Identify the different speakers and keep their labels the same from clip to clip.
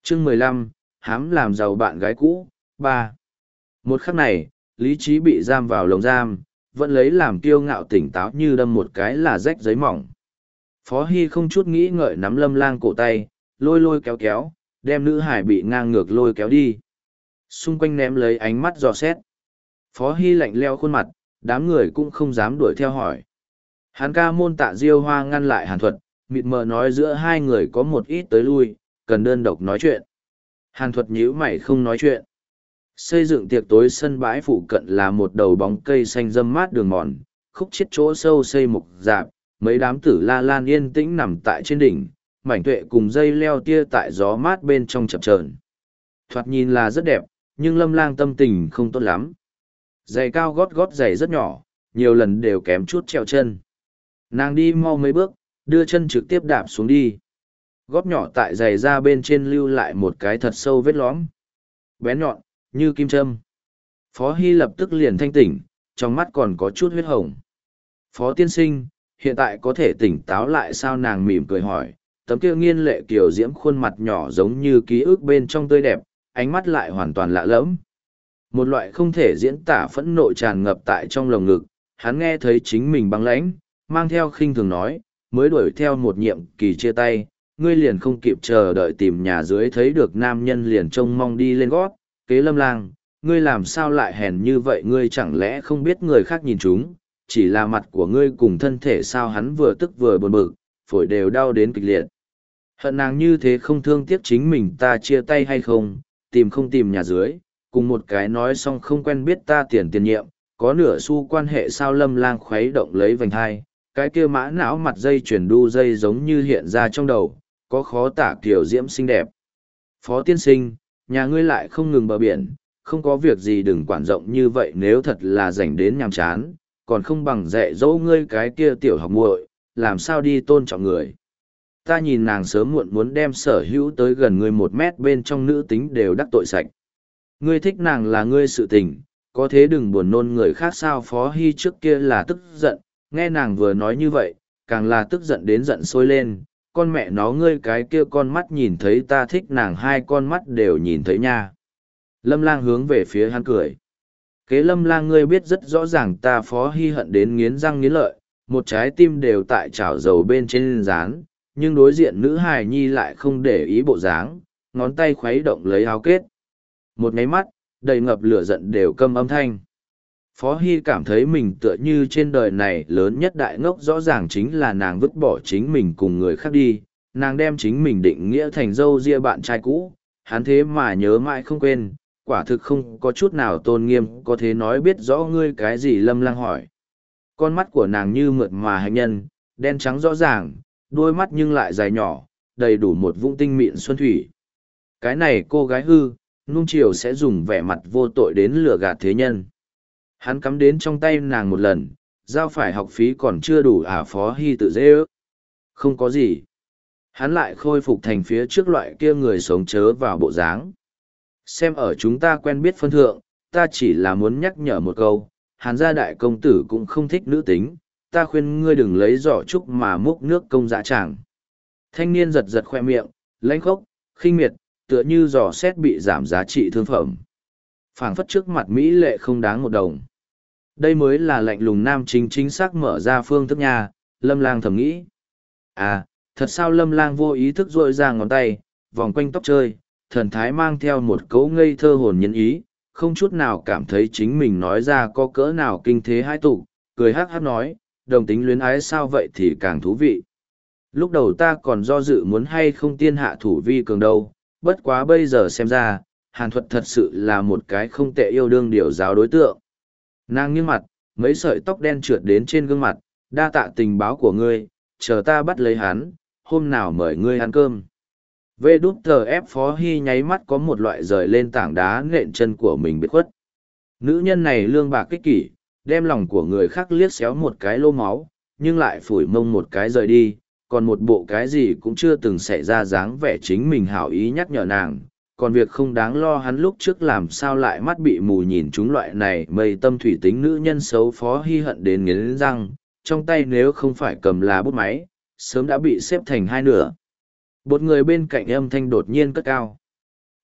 Speaker 1: Chương 15, hám làm giàu bạn gái cũ, 3. Một khắc này, lý trí bị giam vào lồng giam, vẫn lấy làm kiêu ngạo tỉnh táo như đâm một cái là rách giấy mỏng. Phó Hy không chút nghĩ ngợi nắm Lâm Lang cổ tay, lôi lôi kéo kéo, đem nữ hải bị ngang ngược lôi kéo đi. Xung quanh ném lấy ánh mắt dò xét. Phó Hy lạnh leo khuôn mặt, đám người cũng không dám đuổi theo hỏi. Hán ca môn Tạ Diêu Hoa ngăn lại Hàn Thuật, mịt mờ nói giữa hai người có một ít tới lui, cần đơn độc nói chuyện. Hàn Thuật nhíu mày không nói chuyện. Xây dựng tiệc tối sân bãi phụ cận là một đầu bóng cây xanh râm mát đường mòn, khúc chiết chỗ sâu xây mục rạp, mấy đám tử la lan yên tĩnh nằm tại trên đỉnh, mảnh tuệ cùng dây leo tia tại gió mát bên trong chập chờn. Thoạt nhìn là rất đẹp, nhưng Lâm Lang tâm tình không tốt lắm. Giày cao gót gót giày rất nhỏ, nhiều lần đều kém chút trèo chân. Nàng đi mau mấy bước, đưa chân trực tiếp đạp xuống đi. Gót nhỏ tại giày ra bên trên lưu lại một cái thật sâu vết lõm. Bén nhọn, như kim châm. Phó Hy lập tức liền thanh tỉnh, trong mắt còn có chút huyết hồng. Phó tiên sinh, hiện tại có thể tỉnh táo lại sao? Nàng mỉm cười hỏi, tấm kia nghiên lệ kiều diễm khuôn mặt nhỏ giống như ký ức bên trong tươi đẹp, ánh mắt lại hoàn toàn lạ lẫm. Một loại không thể diễn tả phẫn nộ tràn ngập tại trong lồng ngực, hắn nghe thấy chính mình băng lãnh, mang theo khinh thường nói, mới đuổi theo một nhiệm kỳ chia tay, ngươi liền không kịp chờ đợi tìm nhà dưới thấy được nam nhân liền trông mong đi lên gót, kế Lâm Lang, ngươi làm sao lại hèn như vậy? Ngươi chẳng lẽ không biết người khác nhìn chúng, chỉ là mặt của ngươi cùng thân thể sao? Hắn vừa tức vừa buồn bực, phổi đều đau đến kịch liệt. Hận nàng như thế không thương tiếc chính mình, ta chia tay hay không tìm nhà dưới, cùng một cái nói xong không quen biết ta tiền nhiệm, có nửa xu quan hệ sao? Lâm Lang khuấy động lấy vành hai, cái kia mã não mặt dây chuyển đu dây giống như hiện ra trong đầu, có khó tả kiểu diễm xinh đẹp. Phó tiên sinh, nhà ngươi lại không ngừng bờ biển, không có việc gì đừng quản rộng như vậy, nếu thật là rảnh đến nhàm chán, còn không bằng dạy dỗ ngươi cái kia tiểu học muội, làm sao đi tôn trọng người. Ta nhìn nàng sớm muộn muốn đem sở hữu tới gần ngươi 1 mét bên trong nữ tính đều đắc tội sạch. Ngươi thích nàng là ngươi sự tình, có thế đừng buồn nôn người khác sao? Phó Hy trước kia là tức giận, nghe nàng vừa nói như vậy, càng là tức giận đến giận sôi lên. Con mẹ nó, ngươi cái kia con mắt nhìn thấy ta thích nàng, 2 con mắt đều nhìn thấy nha. Lâm Lang hướng về phía hắn cười. Kế Lâm Lang, ngươi biết rất rõ ràng ta. Phó Hy hận đến nghiến răng nghiến lợi, một trái tim đều tại chảo dầu bên trên rán, nhưng đối diện nữ hài nhi lại không để ý bộ dáng, ngón tay khuấy động lấy áo kết. Một nháy mắt, đầy ngập lửa giận đều câm âm thanh. Phó Hy cảm thấy mình tựa như trên đời này lớn nhất đại ngốc, rõ ràng chính là nàng vứt bỏ chính mình cùng người khác đi, nàng đem chính mình định nghĩa thành dâu ria bạn trai cũ, hắn thế mà nhớ mãi không quên, quả thực không có chút nào tôn nghiêm, có thể nói biết rõ ngươi cái gì? Lâm Lang hỏi. Con mắt của nàng như mượt mà hạnh nhân, đen trắng rõ ràng, đôi mắt nhưng lại dài nhỏ, đầy đủ một vũng tinh mịn xuân thủy. Cái này cô gái hư, nung chiều sẽ dùng vẻ mặt vô tội đến lừa gạt thế nhân. Hắn cắm đến trong tay nàng một lần, giao phải học phí còn chưa đủ à? Phó Hy tự dễ ước. Không có gì. Hắn lại khôi phục thành phía trước loại kia người sống chớ vào bộ dáng. Xem ở chúng ta quen biết phân thượng, ta chỉ là muốn nhắc nhở một câu, Hàn gia đại công tử cũng không thích nữ tính, ta khuyên ngươi đừng lấy giỏ trúc mà múc nước công dã tràng. Thanh niên giật giật khoe miệng, lãnh khốc, khinh miệt, tựa như giỏ xét bị giảm giá trị thương phẩm. Phảng phất trước mặt mỹ lệ không đáng 1 đồng. Đây mới là lạnh lùng nam chính chính xác mở ra phương thức nha. Lâm Lang thầm nghĩ. À, thật sao? Lâm Lang vô ý thức rội ra ngón tay, vòng quanh tóc chơi, thần thái mang theo một cấu ngây thơ hồn nhân ý, không chút nào cảm thấy chính mình nói ra có cỡ nào kinh thế hai tục, cười hắc hắc nói, đồng tính luyến ái sao? Vậy thì càng thú vị. Lúc đầu ta còn do dự muốn hay không tiên hạ thủ vi cường đâu, bất quá bây giờ xem ra, Hàn Thuật thật sự là một cái không tệ yêu đương điều giáo đối tượng. Nàng nghiêng mặt, mấy sợi tóc đen trượt đến trên gương mặt, đa tạ tình báo của ngươi, chờ ta bắt lấy hắn, hôm nào mời ngươi ăn cơm. VWF Phó Hy nháy mắt có một loại rời lên tảng đá nện chân của mình biết khuất. Nữ nhân này lương bạc kích kỷ, đem lòng của người khác liếc xéo một cái lô máu, nhưng lại phủi mông một cái rời đi, còn một bộ cái gì cũng chưa từng xảy ra dáng vẻ chính mình hảo ý nhắc nhở nàng. Còn việc không đáng lo, hắn lúc trước làm sao lại mắt bị mù nhìn chúng loại này mây tâm thủy tính nữ nhân xấu. Phó Hy hận đến nghiến răng, trong tay nếu không phải cầm là bút máy, sớm đã bị xếp thành 2 nửa. Một người bên cạnh âm thanh đột nhiên cất cao.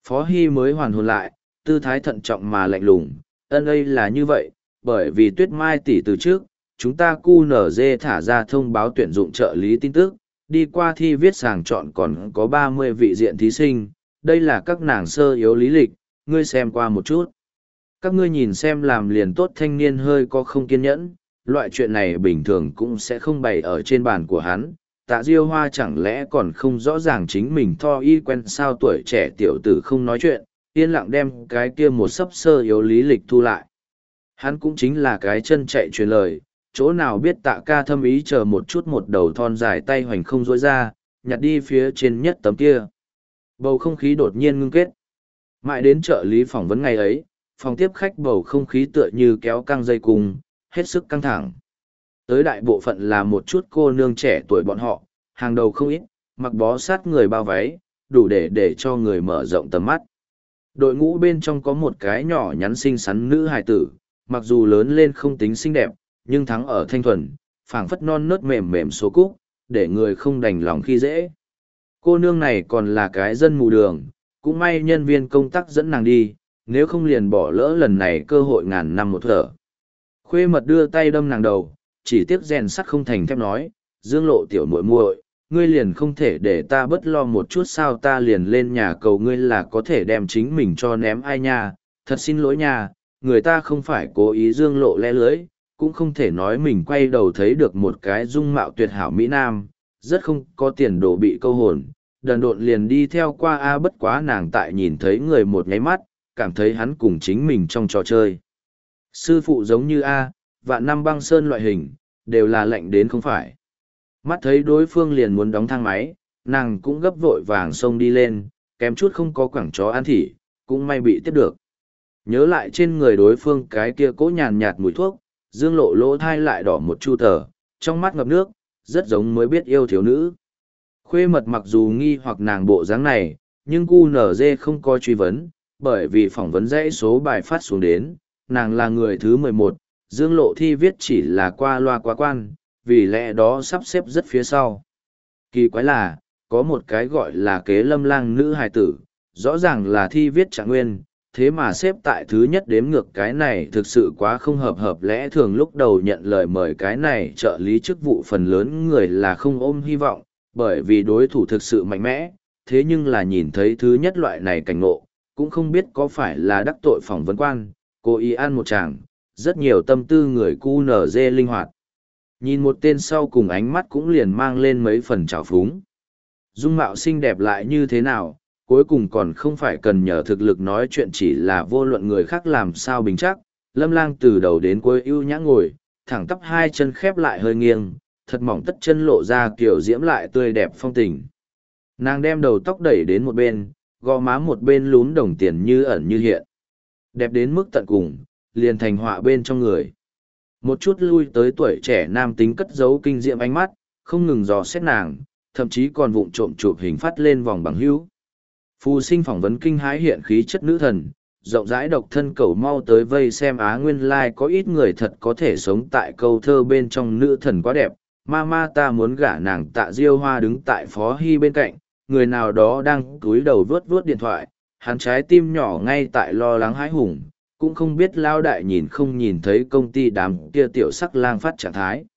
Speaker 1: Phó Hy mới hoàn hồn lại, tư thái thận trọng mà lạnh lùng, ấy là như vậy, bởi vì Tuyết Mai tỷ từ trước, chúng ta QNZ thả ra thông báo tuyển dụng trợ lý tin tức, đi qua thi viết sàng chọn còn có 30 vị diện thí sinh, đây là các nàng sơ yếu lý lịch, ngươi xem qua một chút. Các ngươi nhìn xem làm liền tốt, thanh niên hơi có không kiên nhẫn, loại chuyện này bình thường cũng sẽ không bày ở trên bàn của hắn. Tạ Diêu Hoa chẳng lẽ còn không rõ ràng chính mình tho y quen sao, tuổi trẻ tiểu tử không nói chuyện, yên lặng đem cái kia một sấp sơ yếu lý lịch thu lại. Hắn cũng chính là cái chân chạy truyền lời, chỗ nào biết Tạ ca thâm ý, chờ một chút một đầu thon dài tay hoành không rối ra, nhặt đi phía trên nhất tấm kia. Bầu không khí đột nhiên ngưng kết. Mãi đến trợ lý phỏng vấn ngày ấy, phòng tiếp khách bầu không khí tựa như kéo căng dây cung, hết sức căng thẳng. Tới đại bộ phận là một chút cô nương trẻ tuổi bọn họ, hàng đầu không ít, mặc bó sát người bao váy, đủ để cho người mở rộng tầm mắt. Đội ngũ bên trong có một cái nhỏ nhắn xinh xắn nữ hài tử, mặc dù lớn lên không tính xinh đẹp, nhưng thắng ở thanh thuần, phảng phất non nớt mềm mềm số cúc, để người không đành lòng khi dễ. Cô nương này còn là cái dân mù đường, cũng may nhân viên công tác dẫn nàng đi, nếu không liền bỏ lỡ lần này cơ hội ngàn năm một thở. Khuê Mật đưa tay đâm nàng đầu, chỉ tiếc rèn sắt không thành thép nói, Dương Lộ tiểu muội muội, ngươi liền không thể để ta bớt lo một chút sao, ta liền lên nhà cầu ngươi là có thể đem chính mình cho ném ai nha, thật xin lỗi nha, người ta không phải cố ý. Dương Lộ lẽ lưỡi, cũng không thể nói mình quay đầu thấy được một cái dung mạo tuyệt hảo Mỹ Nam, rất không có tiền đồ bị câu hồn, đần độn liền đi theo qua a. Bất quá nàng tại nhìn thấy người một nháy mắt, cảm thấy hắn cùng chính mình trong trò chơi. Sư phụ giống như A, Vạn Năm Băng Sơn loại hình, đều là lạnh đến không phải. Mắt thấy đối phương liền muốn đóng thang máy, nàng cũng gấp vội vàng xông đi lên, kém chút không có quẳng chó ăn thỉ, cũng may bị tiếp được. Nhớ lại trên người đối phương cái kia cỗ nhàn nhạt mùi thuốc, Dương Lộ lỗ thai lại đỏ một chu tờ, trong mắt ngập nước, rất giống mới biết yêu thiếu nữ. Khuê Mật mặc dù nghi hoặc nàng bộ dáng này, nhưng QNZ không có truy vấn, bởi vì phỏng vấn dãy số bài phát xuống đến, nàng là người thứ 11, Dương Lộ thi viết chỉ là qua loa quá quan, vì lẽ đó sắp xếp rất phía sau. Kỳ quái là, có một cái gọi là Kế Lâm Lang nữ hài tử, rõ ràng là thi viết trạng nguyên, thế mà xếp tại thứ nhất đếm ngược, cái này thực sự quá không hợp lẽ thường. Lúc đầu nhận lời mời cái này trợ lý chức vụ phần lớn người là không ôm hy vọng, bởi vì đối thủ thực sự mạnh mẽ, thế nhưng là nhìn thấy thứ nhất loại này cảnh ngộ, cũng không biết có phải là đắc tội phỏng vấn quan, cố ý ăn một chàng, rất nhiều tâm tư người QNZ linh hoạt. Nhìn một tên sau cùng ánh mắt cũng liền mang lên mấy phần trào phúng. Dung mạo xinh đẹp lại như thế nào, cuối cùng còn không phải cần nhờ thực lực nói chuyện, chỉ là vô luận người khác làm sao bình chắc. Lâm Lang từ đầu đến cuối ưu nhã ngồi, thẳng tắp hai chân khép lại hơi nghiêng, thật mỏng tất chân lộ ra kiểu diễm lại tươi đẹp phong tình. Nàng đem đầu tóc đẩy đến một bên, gò má một bên lún đồng tiền như ẩn như hiện. Đẹp đến mức tận cùng, liền thành họa bên trong người. Một chút lui tới tuổi trẻ nam tính cất giấu kinh diệm ánh mắt, không ngừng dò xét nàng, thậm chí còn vụng trộm chụp hình phát lên vòng bằng hữu. Phù Sinh phỏng vấn kinh hãi hiện khí chất nữ thần, rộng rãi độc thân cầu mau tới vây xem á, nguyên lai có ít người thật có thể sống tại câu thơ bên trong, nữ thần quá đẹp, ma ta muốn gả nàng. Tạ Diêu Hoa đứng tại Phó Hy bên cạnh, người nào đó đang cúi đầu vuốt điện thoại, hắn trái tim nhỏ ngay tại lo lắng hãi hùng, cũng không biết lao đại nhìn không nhìn thấy công ty đám kia tiểu sắc lang phát trạng thái.